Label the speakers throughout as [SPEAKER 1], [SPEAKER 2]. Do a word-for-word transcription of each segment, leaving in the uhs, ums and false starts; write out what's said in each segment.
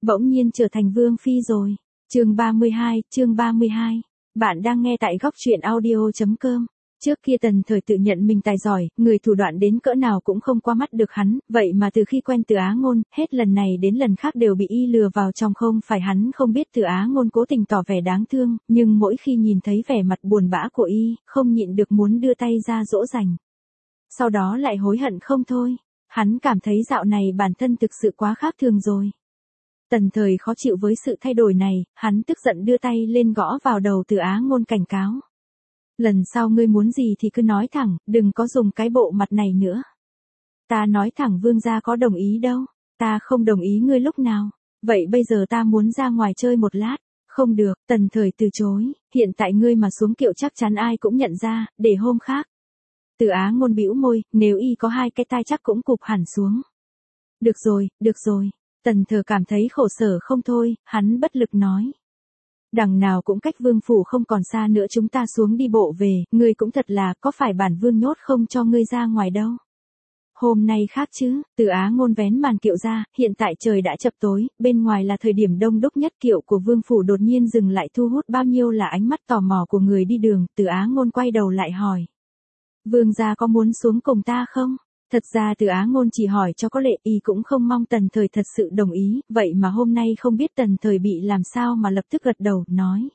[SPEAKER 1] bỗng nhiên trở thành vương phi rồi. Chương ba mươi hai, chương ba mươi hai. Bạn đang nghe tại góc truyện audio chấm com. Trước kia Tần Thời tự nhận mình tài giỏi, người thủ đoạn đến cỡ nào cũng không qua mắt được hắn, vậy mà từ khi quen Từ Á Ngôn, hết lần này đến lần khác đều bị y lừa vào trong. Không phải hắn không biết Từ Á Ngôn cố tình tỏ vẻ đáng thương, nhưng mỗi khi nhìn thấy vẻ mặt buồn bã của y, không nhịn được muốn đưa tay ra dỗ dành. Sau đó lại hối hận không thôi. Hắn cảm thấy dạo này bản thân thực sự quá khác thường rồi. Tần Thời khó chịu với sự thay đổi này, hắn tức giận đưa tay lên gõ vào đầu Từ Á Ngôn cảnh cáo. Lần sau ngươi muốn gì thì cứ nói thẳng, đừng có dùng cái bộ mặt này nữa. Ta nói thẳng vương gia có đồng ý đâu, ta không đồng ý ngươi lúc nào, vậy bây giờ ta muốn ra ngoài chơi một lát. Không được, Tần Thời từ chối, hiện tại ngươi mà xuống kiệu chắc chắn ai cũng nhận ra, để hôm khác. Từ Á Ngôn bĩu môi, nếu y có hai cái tai chắc cũng cụp hẳn xuống. Được rồi, được rồi, Tần Thời cảm thấy khổ sở không thôi, hắn bất lực nói. Đằng nào cũng cách vương phủ không còn xa nữa, chúng ta xuống đi bộ về, ngươi cũng thật là, có phải bản vương nhốt không cho ngươi ra ngoài đâu. Hôm nay khác chứ, Từ Á Ngôn vén màn kiệu ra, hiện tại trời đã chập tối, bên ngoài là thời điểm đông đúc nhất. Kiệu của vương phủ đột nhiên dừng lại, thu hút bao nhiêu là ánh mắt tò mò của người đi đường. Từ Á Ngôn quay đầu lại hỏi. Vương gia có muốn xuống cùng ta không? Thật ra Từ Á Ngôn chỉ hỏi cho có lệ, y cũng không mong Tần Thời thật sự đồng ý, vậy mà hôm nay không biết Tần Thời bị làm sao mà lập tức gật đầu, nói.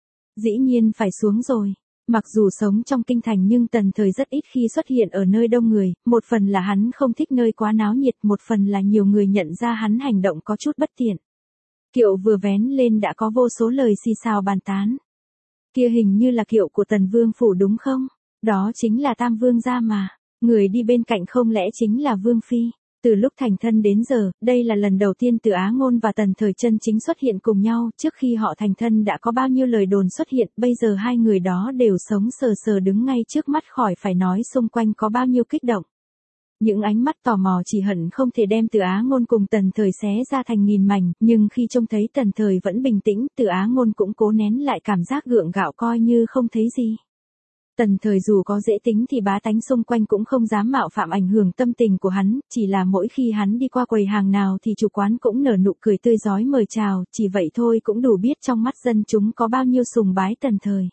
[SPEAKER 1] Dĩ nhiên phải xuống rồi. Mặc dù sống trong kinh thành nhưng Tần Thời rất ít khi xuất hiện ở nơi đông người, một phần là hắn không thích nơi quá náo nhiệt, một phần là nhiều người nhận ra hắn hành động có chút bất tiện. Kiệu vừa vén lên đã có vô số lời xì xào bàn tán. Kia hình như là kiệu của Tần Vương phủ đúng không? Đó chính là Tam Vương gia mà. Người đi bên cạnh không lẽ chính là Vương Phi? Từ lúc thành thân đến giờ, đây là lần đầu tiên Từ Á Ngôn và Tần Thời chân chính xuất hiện cùng nhau. Trước khi họ thành thân đã có bao nhiêu lời đồn xuất hiện, bây giờ hai người đó đều sống sờ sờ đứng ngay trước mắt, khỏi phải nói xung quanh có bao nhiêu kích động. Những ánh mắt tò mò chỉ hận không thể đem Từ Á Ngôn cùng Tần Thời xé ra thành nghìn mảnh, nhưng khi trông thấy Tần Thời vẫn bình tĩnh, Từ Á Ngôn cũng cố nén lại cảm giác gượng gạo, coi như không thấy gì. Tần Thời dù có dễ tính thì bá tánh xung quanh cũng không dám mạo phạm ảnh hưởng tâm tình của hắn, chỉ là mỗi khi hắn đi qua quầy hàng nào thì chủ quán cũng nở nụ cười tươi rói mời chào, chỉ vậy thôi cũng đủ biết trong mắt dân chúng có bao nhiêu sùng bái Tần Thời.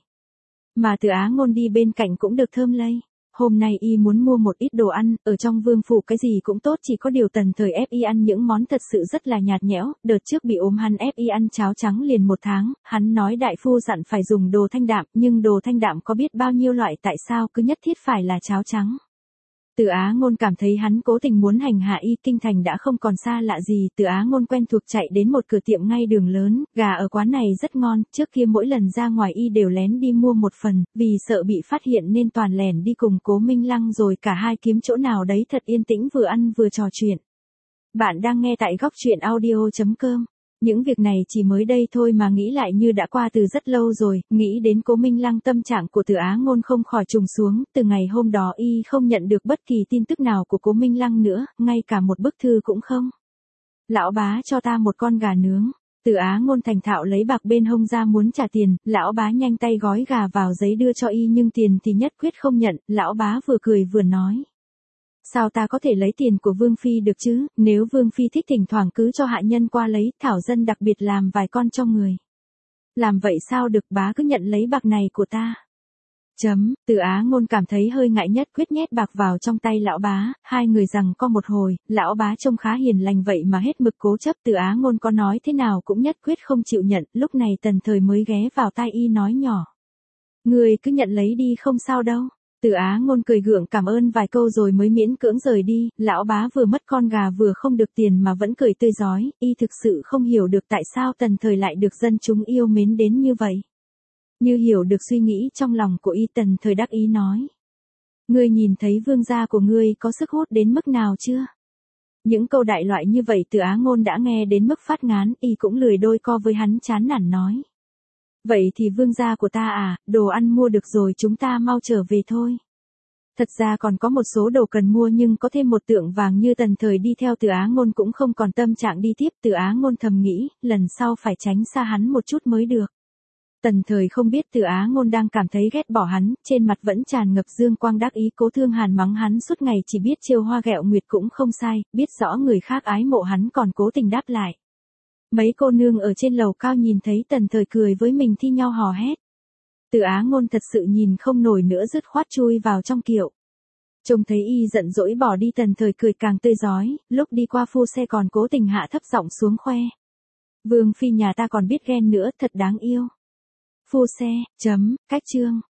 [SPEAKER 1] Mà Từ Á Ngôn đi bên cạnh cũng được thơm lây. Hôm nay y muốn mua một ít đồ ăn, ở trong vương phủ cái gì cũng tốt, chỉ có điều Tần Thời ép y ăn những món thật sự rất là nhạt nhẽo. Đợt trước bị ốm hắn ép y ăn cháo trắng liền một tháng, hắn nói đại phu dặn phải dùng đồ thanh đạm, nhưng đồ thanh đạm có biết bao nhiêu loại, tại sao cứ nhất thiết phải là cháo trắng. Từ Á Ngôn cảm thấy hắn cố tình muốn hành hạ y. Kinh thành đã không còn xa lạ gì, Từ Á Ngôn quen thuộc chạy đến một cửa tiệm ngay đường lớn, gà ở quán này rất ngon, trước kia mỗi lần ra ngoài y đều lén đi mua một phần, vì sợ bị phát hiện nên toàn lẻn đi cùng Cố Minh Lăng, rồi cả hai kiếm chỗ nào đấy thật yên tĩnh vừa ăn vừa trò chuyện. Bạn đang nghe tại góc truyện audio chấm com. Những việc này chỉ mới đây thôi mà nghĩ lại như đã qua từ rất lâu rồi, nghĩ đến Cố Minh Lăng tâm trạng của Từ Á Ngôn không khỏi trùng xuống. Từ ngày hôm đó y không nhận được bất kỳ tin tức nào của Cố Minh Lăng nữa, ngay cả một bức thư cũng không. Lão bá cho ta một con gà nướng. Từ Á Ngôn thành thạo lấy bạc bên hông ra muốn trả tiền, lão bá nhanh tay gói gà vào giấy đưa cho y nhưng tiền thì nhất quyết không nhận. Lão bá vừa cười vừa nói. Sao ta có thể lấy tiền của Vương Phi được chứ, nếu Vương Phi thích thỉnh thoảng cứ cho hạ nhân qua lấy, thảo dân đặc biệt làm vài con cho người. Làm vậy sao được, bá cứ nhận lấy bạc này của ta. Chấm, Từ Á Ngôn cảm thấy hơi ngại, nhất quyết nhét bạc vào trong tay lão bá, hai người giằng co một hồi, lão bá trông khá hiền lành vậy mà hết mực cố chấp. Từ Á Ngôn có nói thế nào cũng nhất quyết không chịu nhận, lúc này Tần Thời mới ghé vào tai y nói nhỏ. Người cứ nhận lấy đi không sao đâu. Từ Á Ngôn cười gượng cảm ơn vài câu rồi mới miễn cưỡng rời đi. Lão bá vừa mất con gà vừa không được tiền mà vẫn cười tươi rói, y thực sự không hiểu được tại sao Tần Thời lại được dân chúng yêu mến đến như vậy. Như hiểu được suy nghĩ trong lòng của y, Tần Thời đắc ý nói. Ngươi nhìn thấy vương gia của ngươi có sức hút đến mức nào chưa? Những câu đại loại như vậy Từ Á Ngôn đã nghe đến mức phát ngán, y cũng lười đôi co với hắn, chán nản nói. Vậy thì vương gia của ta à, đồ ăn mua được rồi, chúng ta mau trở về thôi. Thật ra còn có một số đồ cần mua nhưng có thêm một tượng vàng như Tần Thời đi theo Từ Á Ngôn cũng không còn tâm trạng đi tiếp. Từ Á Ngôn thầm nghĩ, lần sau phải tránh xa hắn một chút mới được. Tần Thời không biết Từ Á Ngôn đang cảm thấy ghét bỏ hắn, trên mặt vẫn tràn ngập dương quang đắc ý. Cố Thương Hàn mắng hắn suốt ngày chỉ biết trêu hoa ghẹo nguyệt cũng không sai, biết rõ người khác ái mộ hắn còn cố tình đáp lại. Mấy cô nương ở trên lầu cao nhìn thấy Tần Thời cười với mình thi nhau hò hét. Từ Á Ngôn thật sự nhìn không nổi nữa dứt khoát chui vào trong kiệu. Trông thấy y giận dỗi bỏ đi, Tần Thời cười càng tươi rói, lúc đi qua phu xe còn cố tình hạ thấp giọng xuống khoe. Vương phi nhà ta còn biết ghen nữa, thật đáng yêu. Phu xe, chấm, cách chương.